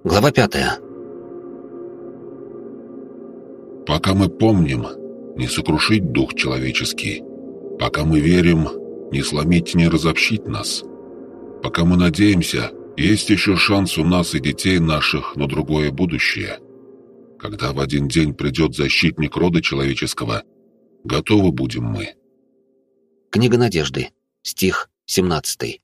Глава 5. Пока мы помним, не сокрушить дух человеческий. Пока мы верим, не сломить, не разобщить нас. Пока мы надеемся, есть еще шанс у нас и детей наших на другое будущее. Когда в один день придет защитник рода человеческого, готовы будем мы. Книга Надежды. Стих 17.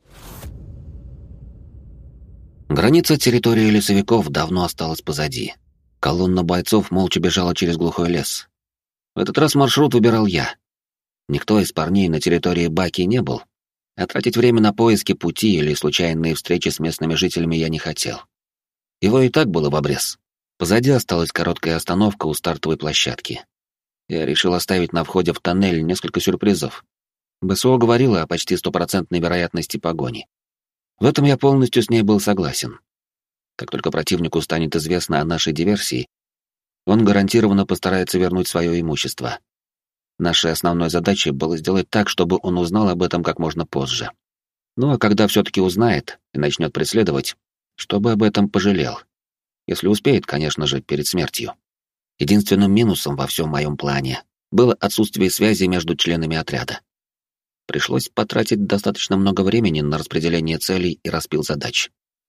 Граница территории лесовиков давно осталась позади. Колонна бойцов молча бежала через глухой лес. В этот раз маршрут выбирал я. Никто из парней на территории Баки не был, а тратить время на поиски пути или случайные встречи с местными жителями я не хотел. Его и так было в обрез. Позади осталась короткая остановка у стартовой площадки. Я решил оставить на входе в тоннель несколько сюрпризов. БСО говорила о почти 100% вероятности погони. В этом я полностью с ней был согласен. Как только противнику станет известно о нашей диверсии, он гарантированно постарается вернуть свое имущество. Нашей основной задачей было сделать так, чтобы он узнал об этом как можно позже. Ну а когда все-таки узнает и начнет преследовать, чтобы об этом пожалел. Если успеет, конечно же, перед смертью. Единственным минусом во всем моем плане было отсутствие связи между членами отряда. Пришлось потратить достаточно много времени на распределение целей и распил задач.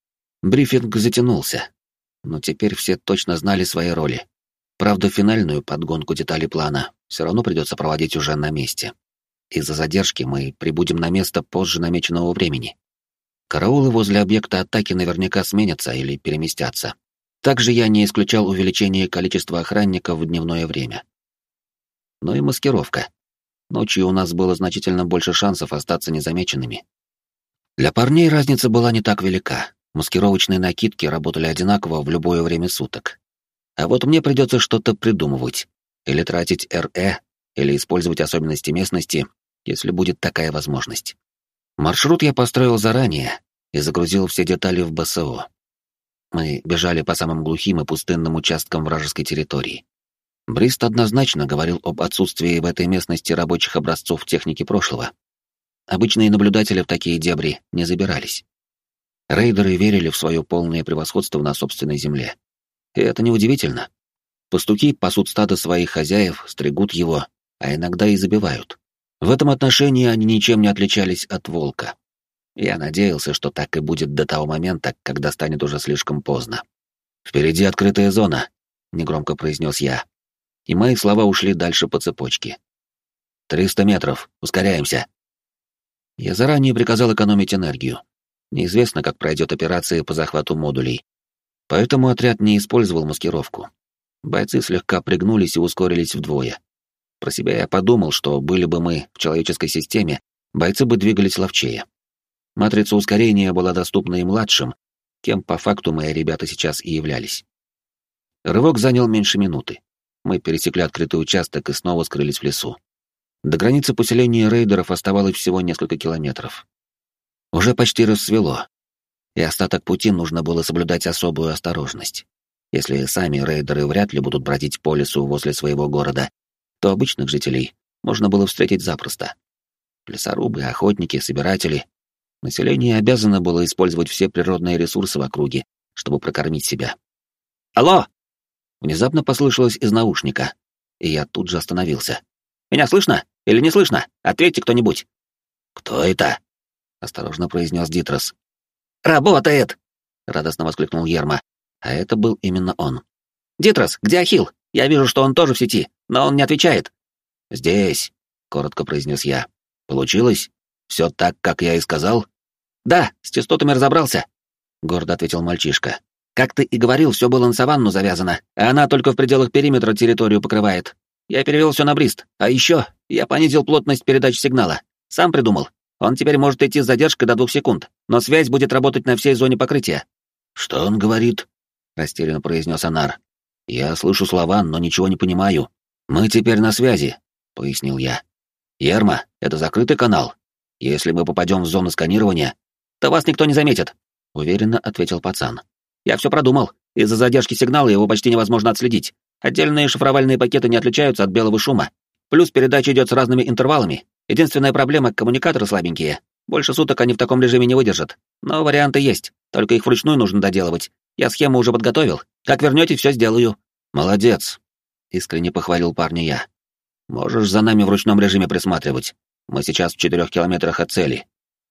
Брифинг затянулся, но теперь все точно знали свои роли. Правда, финальную подгонку деталей плана все равно придется проводить уже на месте. Из-за задержки мы прибудем на место позже намеченного времени. Караулы возле объекта атаки наверняка сменятся или переместятся. Также я не исключал увеличение количества охранников в дневное время. Но и маскировка. Ночью у нас было значительно больше шансов остаться незамеченными. Для парней разница была не так велика. Маскировочные накидки работали одинаково в любое время суток. А вот мне придется что-то придумывать. Или тратить РЭ, или использовать особенности местности, если будет такая возможность. Маршрут я построил заранее и загрузил все детали в БСО. Мы бежали по самым глухим и пустынным участкам вражеской территории. Брист однозначно говорил об отсутствии в этой местности рабочих образцов техники прошлого. Обычные наблюдатели в такие дебри не забирались. Рейдеры верили в свое полное превосходство на собственной земле. И это неудивительно. Пастухи пасут стадо своих хозяев, стригут его, а иногда и забивают. В этом отношении они ничем не отличались от волка. Я надеялся, что так и будет до того момента, когда станет уже слишком поздно. «Впереди открытая зона», — негромко произнес я. И мои слова ушли дальше по цепочке. 300 метров, ускоряемся. Я заранее приказал экономить энергию. Неизвестно, как пройдет операция по захвату модулей. Поэтому отряд не использовал маскировку. Бойцы слегка пригнулись и ускорились вдвое. Про себя я подумал, что были бы мы в человеческой системе, бойцы бы двигались ловчее. Матрица ускорения была доступна и младшим, кем по факту мои ребята сейчас и являлись. Рывок занял меньше минуты. Мы пересекли открытый участок и снова скрылись в лесу. До границы поселения рейдеров оставалось всего несколько километров. Уже почти рассвело, и остаток пути нужно было соблюдать особую осторожность. Если сами рейдеры вряд ли будут бродить по лесу возле своего города, то обычных жителей можно было встретить запросто. Лесорубы, охотники, собиратели. Население обязано было использовать все природные ресурсы в округе, чтобы прокормить себя. «Алло!» Внезапно послышалось из наушника, и я тут же остановился. «Меня слышно? Или не слышно? Ответьте кто-нибудь!» «Кто это?» — осторожно произнес Дитрос. «Работает!» — радостно воскликнул Ерма, а это был именно он. «Дитрос, где Ахилл? Я вижу, что он тоже в сети, но он не отвечает». «Здесь», — коротко произнес я. «Получилось? Все так, как я и сказал?» «Да, с частотами разобрался», — гордо ответил мальчишка. «Как ты и говорил, все было на саванну завязано, а она только в пределах периметра территорию покрывает. Я перевел все на Брист, а еще я понизил плотность передач сигнала. Сам придумал. Он теперь может идти с задержкой до 2 секунд, но связь будет работать на всей зоне покрытия». «Что он говорит?» — растерянно произнес Анар. «Я слышу слова, но ничего не понимаю. Мы теперь на связи», — пояснил я. «Ерма, это закрытый канал. Если мы попадем в зону сканирования, то вас никто не заметит», — уверенно ответил пацан. «Я все продумал. Из-за задержки сигнала его почти невозможно отследить. Отдельные шифровальные пакеты не отличаются от белого шума. Плюс передача идет с разными интервалами. Единственная проблема — коммуникаторы слабенькие. Больше суток они в таком режиме не выдержат. Но варианты есть, только их вручную нужно доделывать. Я схему уже подготовил. Как вернете, все сделаю». «Молодец», — искренне похвалил парня я. «Можешь за нами в ручном режиме присматривать. Мы сейчас в 4 километрах от цели.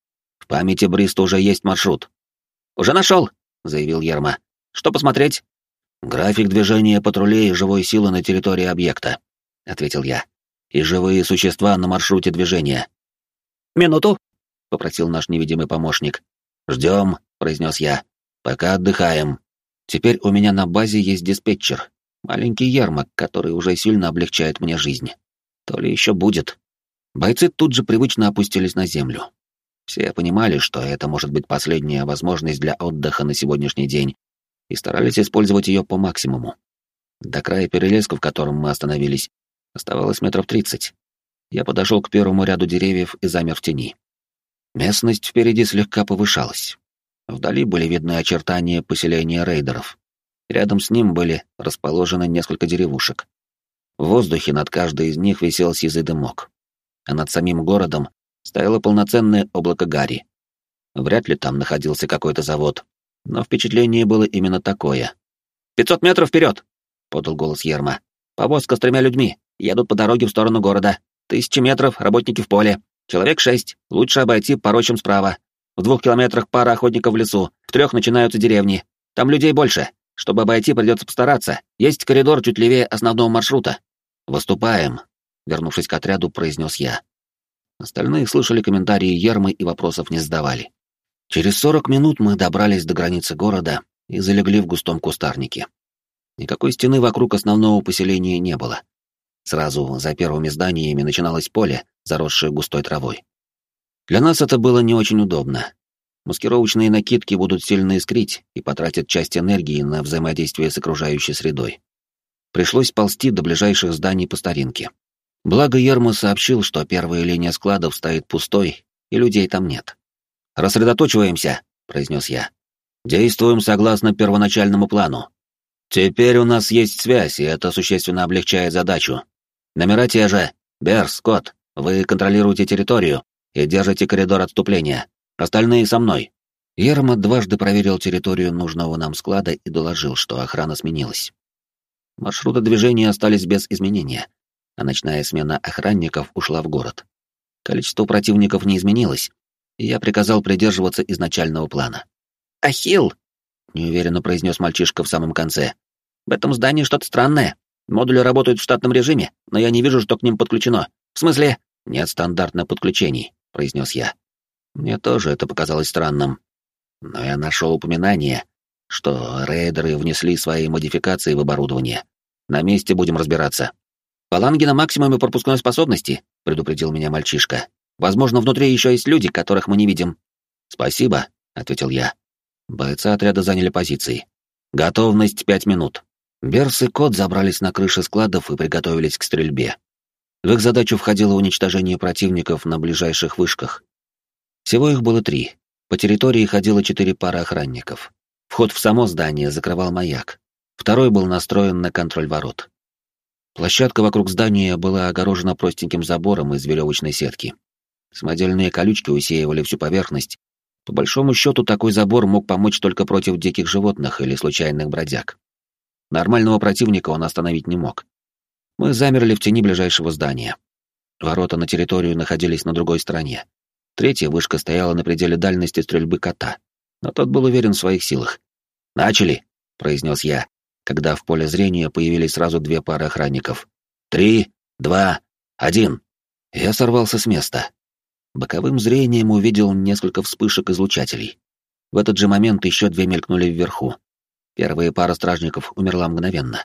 В памяти Бриста уже есть маршрут». «Уже нашел», — заявил Ерма. «Что посмотреть?» «График движения патрулей и живой силы на территории объекта», — ответил я. «И живые существа на маршруте движения». «Минуту», — попросил наш невидимый помощник. «Ждем», — произнес я. «Пока отдыхаем. Теперь у меня на базе есть диспетчер. Маленький Ермак, который уже сильно облегчает мне жизнь. То ли еще будет». Бойцы тут же привычно опустились на землю. Все понимали, что это может быть последняя возможность для отдыха на сегодняшний день, и старались использовать ее по максимуму. До края перелеска, в котором мы остановились, оставалось метров 30. Я подошел к первому ряду деревьев и замер в тени. Местность впереди слегка повышалась. Вдали были видны очертания поселения рейдеров. Рядом с ним были расположены несколько деревушек. В воздухе над каждой из них висел сизый дымок. А над самим городом стояло полноценное облако гари. Вряд ли там находился какой-то завод, но впечатление было именно такое. «500 метров вперед!» — подал голос Ерма. «Повозка с 3 людьми. Едут по дороге в сторону города. 1000 метров, работники в поле. Человек 6. Лучше обойти по рощам справа. В 2 километрах пара охотников в лесу. В 3 начинаются деревни. Там людей больше. Чтобы обойти, придется постараться. Есть коридор чуть левее основного маршрута». «Выступаем», — вернувшись к отряду, произнес я. Остальные слышали комментарии Ермы и вопросов не задавали. Через 40 минут мы добрались до границы города и залегли в густом кустарнике. Никакой стены вокруг основного поселения не было. Сразу за первыми зданиями начиналось поле, заросшее густой травой. Для нас это было не очень удобно. Маскировочные накидки будут сильно искрить и потратят часть энергии на взаимодействие с окружающей средой. Пришлось ползти до ближайших зданий по старинке. Благо Ерма сообщил, что первая линия складов стоит пустой, и людей там нет. «Рассредоточиваемся», — произнес я. «Действуем согласно первоначальному плану. Теперь у нас есть связь, и это существенно облегчает задачу. Номера те же. Берс, Скотт, вы контролируете территорию и держите коридор отступления. Остальные со мной». Ерма дважды проверил территорию нужного нам склада и доложил, что охрана сменилась. Маршруты движения остались без изменения, а ночная смена охранников ушла в город. Количество противников не изменилось, и я приказал придерживаться изначального плана. «Ахилл!» — неуверенно произнес мальчишка в самом конце. «В этом здании что-то странное. Модули работают в штатном режиме, но я не вижу, что к ним подключено. В смысле?» «Нет стандартных подключений», — произнес я. Мне тоже это показалось странным. Но я нашел упоминание, что рейдеры внесли свои модификации в оборудование. На месте будем разбираться. «Фаланги на максимуме пропускной способности», — предупредил меня мальчишка. «Возможно, внутри еще есть люди, которых мы не видим». «Спасибо», — ответил я. Бойцы отряда заняли позиции. «Готовность 5 минут». Берс и Кот забрались на крыши складов и приготовились к стрельбе. В их задачу входило уничтожение противников на ближайших вышках. Всего их было 3. По территории ходило 4 пары охранников. Вход в само здание закрывал маяк. Второй был настроен на контроль ворот. Площадка вокруг здания была огорожена простеньким забором из веревочной сетки. Самодельные колючки усеивали всю поверхность. По большому счету, такой забор мог помочь только против диких животных или случайных бродяг. Нормального противника он остановить не мог. Мы замерли в тени ближайшего здания. Ворота на территорию находились на другой стороне. Третья вышка стояла на пределе дальности стрельбы кота, но тот был уверен в своих силах. «Начали!» — произнес я, когда в поле зрения появились сразу 2 пары охранников. 3, 2, 1. Я сорвался с места. Боковым зрением увидел несколько вспышек излучателей. В этот же момент еще 2 мелькнули вверху. Первая пара стражников умерла мгновенно.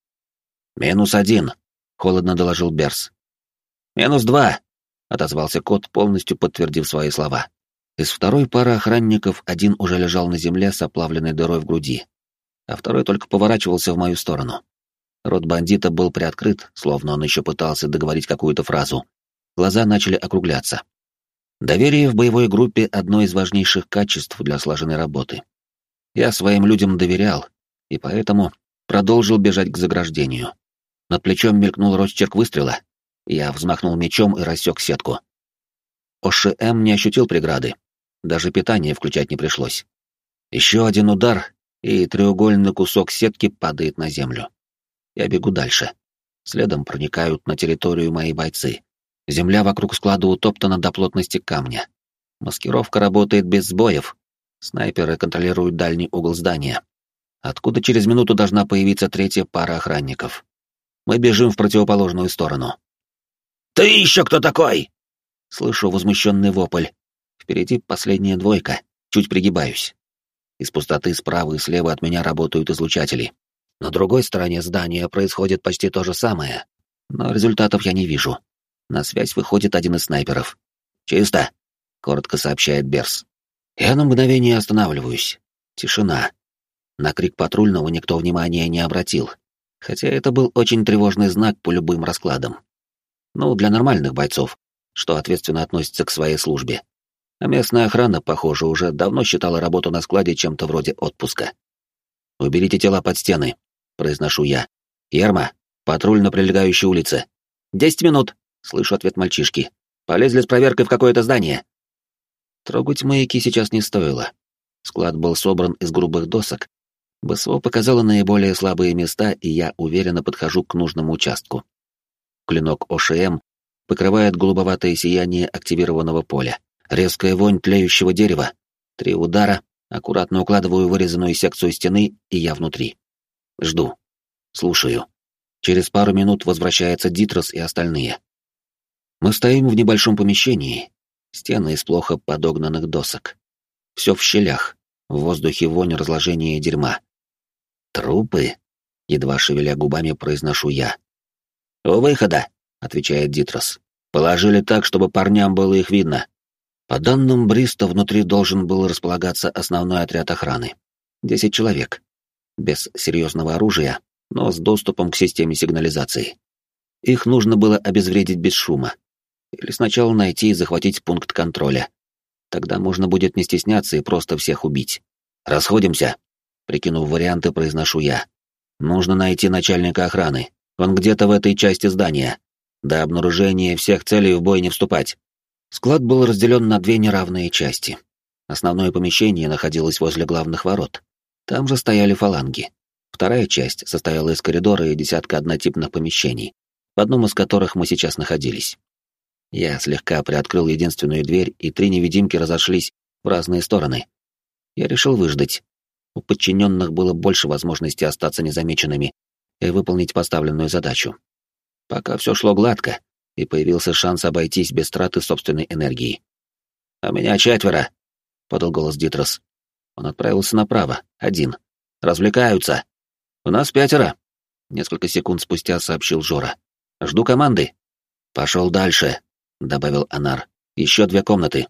«-1», — холодно доложил Берс. «-2», — отозвался Кот, полностью подтвердив свои слова. Из второй пары охранников один уже лежал на земле с оплавленной дырой в груди, а второй только поворачивался в мою сторону. Рот бандита был приоткрыт, словно он еще пытался договорить какую-то фразу. Глаза начали округляться. Доверие в боевой группе — одно из важнейших качеств для слаженной работы. Я своим людям доверял, и поэтому продолжил бежать к заграждению. Над плечом мелькнул росчерк выстрела. Я взмахнул мечом и рассек сетку. ОШМ не ощутил преграды. Даже питание включать не пришлось. Еще один удар, и треугольный кусок сетки падает на землю. Я бегу дальше. Следом проникают на территорию мои бойцы. Земля вокруг склада утоптана до плотности камня. Маскировка работает без сбоев. Снайперы контролируют дальний угол здания, откуда через минуту должна появиться третья пара охранников. Мы бежим в противоположную сторону. «Ты еще кто такой?» Слышу возмущенный вопль. Впереди последняя двойка. Чуть пригибаюсь. Из пустоты справа и слева от меня работают излучатели. На другой стороне здания происходит почти то же самое, но результатов я не вижу. На связь выходит один из снайперов. «Чисто», — коротко сообщает Берс. Я на мгновение останавливаюсь. Тишина. На крик патрульного никто внимания не обратил, хотя это был очень тревожный знак по любым раскладам. Ну, для нормальных бойцов, что ответственно относятся к своей службе. А местная охрана, похоже, уже давно считала работу на складе чем-то вроде отпуска. «Уберите тела под стены», — произношу я. «Ерма, патруль на прилегающей улице». 10 минут», — слышу ответ мальчишки. «Полезли с проверкой в какое-то здание». Трогать маяки сейчас не стоило. Склад был собран из грубых досок. БСО показало наиболее слабые места, и я уверенно подхожу к нужному участку. Клинок ОШМ покрывает голубоватое сияние активированного поля. Резкая вонь тлеющего дерева. 3 удара, аккуратно укладываю вырезанную секцию стены, и я внутри. Жду. Слушаю. Через пару минут возвращается Дитрос и остальные. Мы стоим в небольшом помещении. Стены из плохо подогнанных досок. Все в щелях. В воздухе вонь разложения дерьма. «Трупы?» — едва шевеля губами произношу я. «У выхода», — отвечает Дитрос. «Положили так, чтобы парням было их видно». По данным Бриста, внутри должен был располагаться основной отряд охраны. 10 человек. Без серьезного оружия, но с доступом к системе сигнализации. Их нужно было обезвредить без шума. Или сначала найти и захватить пункт контроля. Тогда можно будет не стесняться и просто всех убить. «Расходимся», — прикинув варианты, произношу я. «Нужно найти начальника охраны. Он где-то в этой части здания. До обнаружения всех целей в бой не вступать». Склад был разделен на 2 неравные части. Основное помещение находилось возле главных ворот. Там же стояли фаланги. Вторая часть состояла из коридора и десятка однотипных помещений, в одном из которых мы сейчас находились. Я слегка приоткрыл единственную дверь, и 3 невидимки разошлись в разные стороны. Я решил выждать. У подчиненных было больше возможностей остаться незамеченными и выполнить поставленную задачу. Пока все шло гладко, и появился шанс обойтись без траты собственной энергии. «А меня 4», — подал голос Дитрос. Он отправился направо, 1. «Развлекаются. У нас 5», — несколько секунд спустя сообщил Жора. «Жду команды». «Пошел дальше», — добавил Анар. «Еще 2 комнаты».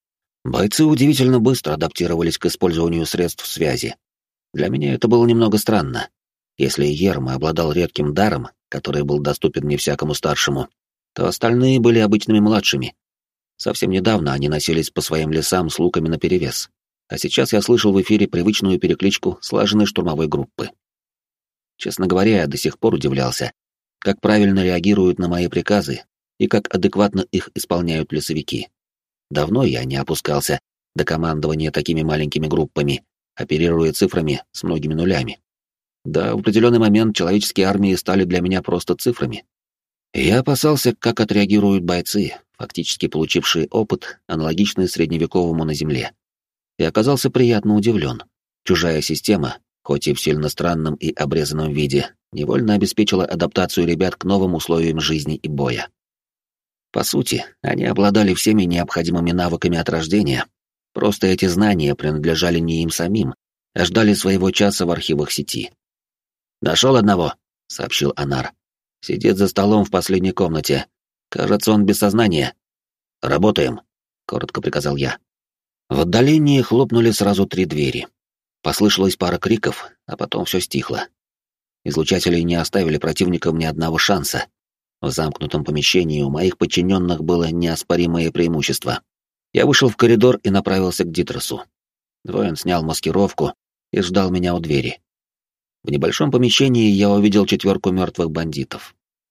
Бойцы удивительно быстро адаптировались к использованию средств связи. Для меня это было немного странно. Если Ерма обладал редким даром, который был доступен не всякому старшему, то остальные были обычными младшими. Совсем недавно они носились по своим лесам с луками наперевес, а сейчас я слышал в эфире привычную перекличку слаженной штурмовой группы. Честно говоря, я до сих пор удивлялся, как правильно реагируют на мои приказы и как адекватно их исполняют лесовики. Давно я не опускался до командования такими маленькими группами, оперируя цифрами с многими нулями. Да, в определенный момент человеческие армии стали для меня просто цифрами. Я опасался, как отреагируют бойцы, фактически получившие опыт, аналогичный средневековому на Земле. И оказался приятно удивлен. Чужая система, хоть и в сильно странном и обрезанном виде, невольно обеспечила адаптацию ребят к новым условиям жизни и боя. По сути, они обладали всеми необходимыми навыками от рождения, просто эти знания принадлежали не им самим, а ждали своего часа в архивах сети. «Нашел одного», — сообщил Анар. «Сидит за столом в последней комнате. Кажется, он без сознания». «Работаем», — коротко приказал я. В отдалении хлопнули сразу 3 двери. Послышалась пара криков, а потом все стихло. Излучатели не оставили противникам ни одного шанса. В замкнутом помещении у моих подчиненных было неоспоримое преимущество. Я вышел в коридор и направился к Дитросу. Воин снял маскировку и ждал меня у двери. В небольшом помещении я увидел 4 мертвых бандитов.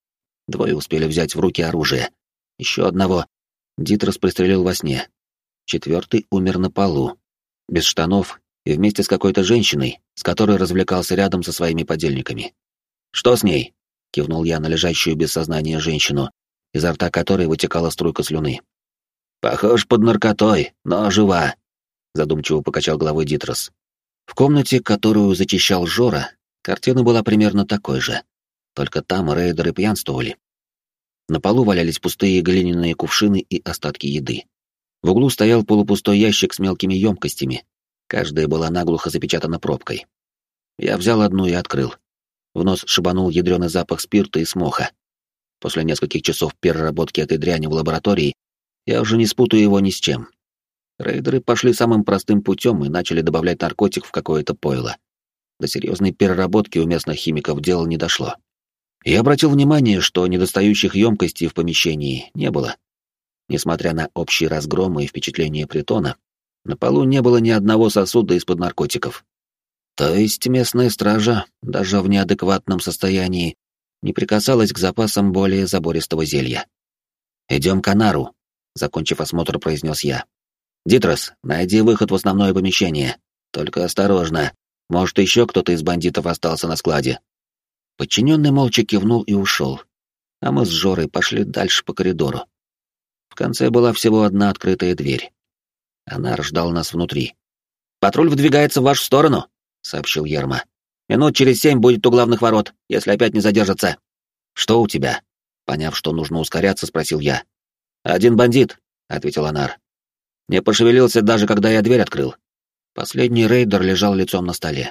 2 успели взять в руки оружие. Еще одного Дитрос пристрелил во сне. 4 умер на полу, без штанов и вместе с какой-то женщиной, с которой развлекался рядом со своими подельниками. «Что с ней?» — кивнул я на лежащую без сознания женщину, изо рта которой вытекала струйка слюны. «Похож под наркотой, но жива», — задумчиво покачал головой Дитрос. В комнате, которую зачищал Жора, картина была примерно такой же, только там рейдеры пьянствовали. На полу валялись пустые глиняные кувшины и остатки еды. В углу стоял полупустой ящик с мелкими емкостями, каждая была наглухо запечатана пробкой. Я взял одну и открыл. В нос шибанул ядреный запах спирта и смоха. После нескольких часов переработки этой дряни в лаборатории я уже не спутаю его ни с чем. Рейдеры пошли самым простым путем и начали добавлять наркотик в какое-то пойло. До серьезной переработки у местных химиков дело не дошло. Я обратил внимание, что недостающих емкостей в помещении не было. Несмотря на общий разгром и впечатление притона, на полу не было ни одного сосуда из-под наркотиков. То есть местная стража, даже в неадекватном состоянии, не прикасалась к запасам более забористого зелья. «Идем к Анару», — закончив осмотр, произнес я. «Дитрос, найди выход в основное помещение. Только осторожно, может, еще кто-то из бандитов остался на складе». Подчиненный молча кивнул и ушел, а мы с Жорой пошли дальше по коридору. В конце была всего одна открытая дверь. Анар ждал нас внутри. «Патруль выдвигается в вашу сторону», — сообщил Ерма. «Минут через 7 будет у главных ворот, если опять не задержится». «Что у тебя?» Поняв, что нужно ускоряться, спросил я. «Один бандит», — ответил Анар. «Не пошевелился даже, когда я дверь открыл». Последний рейдер лежал лицом на столе.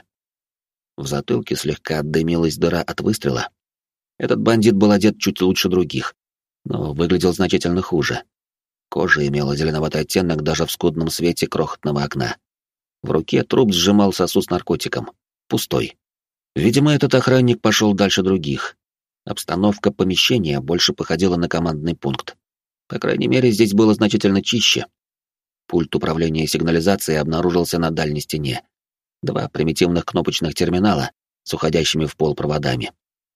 В затылке слегка дымилась дыра от выстрела. Этот бандит был одет чуть лучше других, но выглядел значительно хуже. Кожа имела зеленоватый оттенок даже в скудном свете крохотного окна. В руке труп сжимал сосуд с наркотиком. Пустой. Видимо, этот охранник пошел дальше других. Обстановка помещения больше походила на командный пункт. По крайней мере, здесь было значительно чище. Пульт управления сигнализацией обнаружился на дальней стене. 2 примитивных кнопочных терминала с уходящими в пол проводами.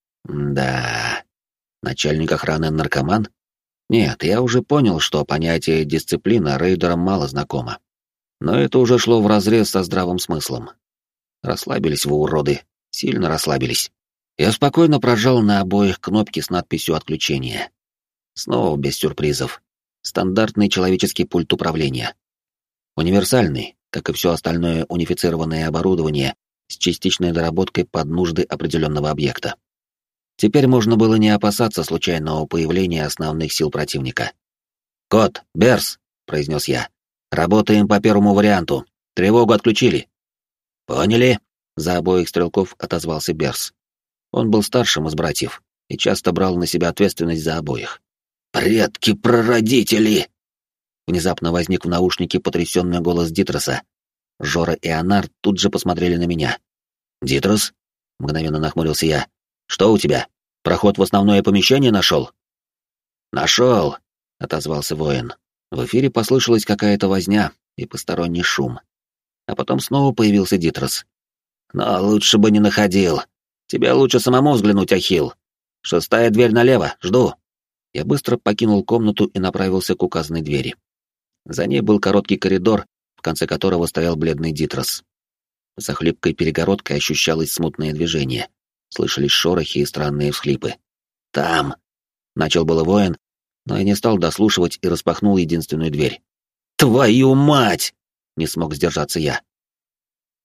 Да, начальник охраны наркоман? Нет, я уже понял, что понятие дисциплина рейдерам мало знакомо. Но это уже шло вразрез со здравым смыслом. Расслабились вы, уроды, сильно расслабились. Я спокойно прожал на обоих кнопки с надписью «Отключение». Снова без сюрпризов. Стандартный человеческий пульт управления. Универсальный, как и все остальное унифицированное оборудование с частичной доработкой под нужды определенного объекта. Теперь можно было не опасаться случайного появления основных сил противника. «Кот, Берс», — произнес я, — «работаем по первому варианту. Тревогу отключили». «Поняли», — за обоих стрелков отозвался Берс. Он был старшим из братьев и часто брал на себя ответственность за обоих. «Предки-прародители!» Внезапно возник в наушнике потрясенный голос Дитроса. Жора и Анар тут же посмотрели на меня. «Дитрос?» — мгновенно нахмурился я. «Что у тебя? Проход в основное помещение нашел?» «Нашел!» — отозвался воин. В эфире послышалась какая-то возня и посторонний шум. А потом снова появился Дитрос. «Но лучше бы не находил. Тебе лучше самому взглянуть, Ахилл. 6-я дверь налево, жду». Я быстро покинул комнату и направился к указанной двери. За ней был короткий коридор, в конце которого стоял бледный Дитрос. За хлипкой перегородкой ощущалось смутное движение. Слышались шорохи и странные всхлипы. «Там!» — начал было воин, но я не стал дослушивать и распахнул единственную дверь. «Твою мать!» — не смог сдержаться я.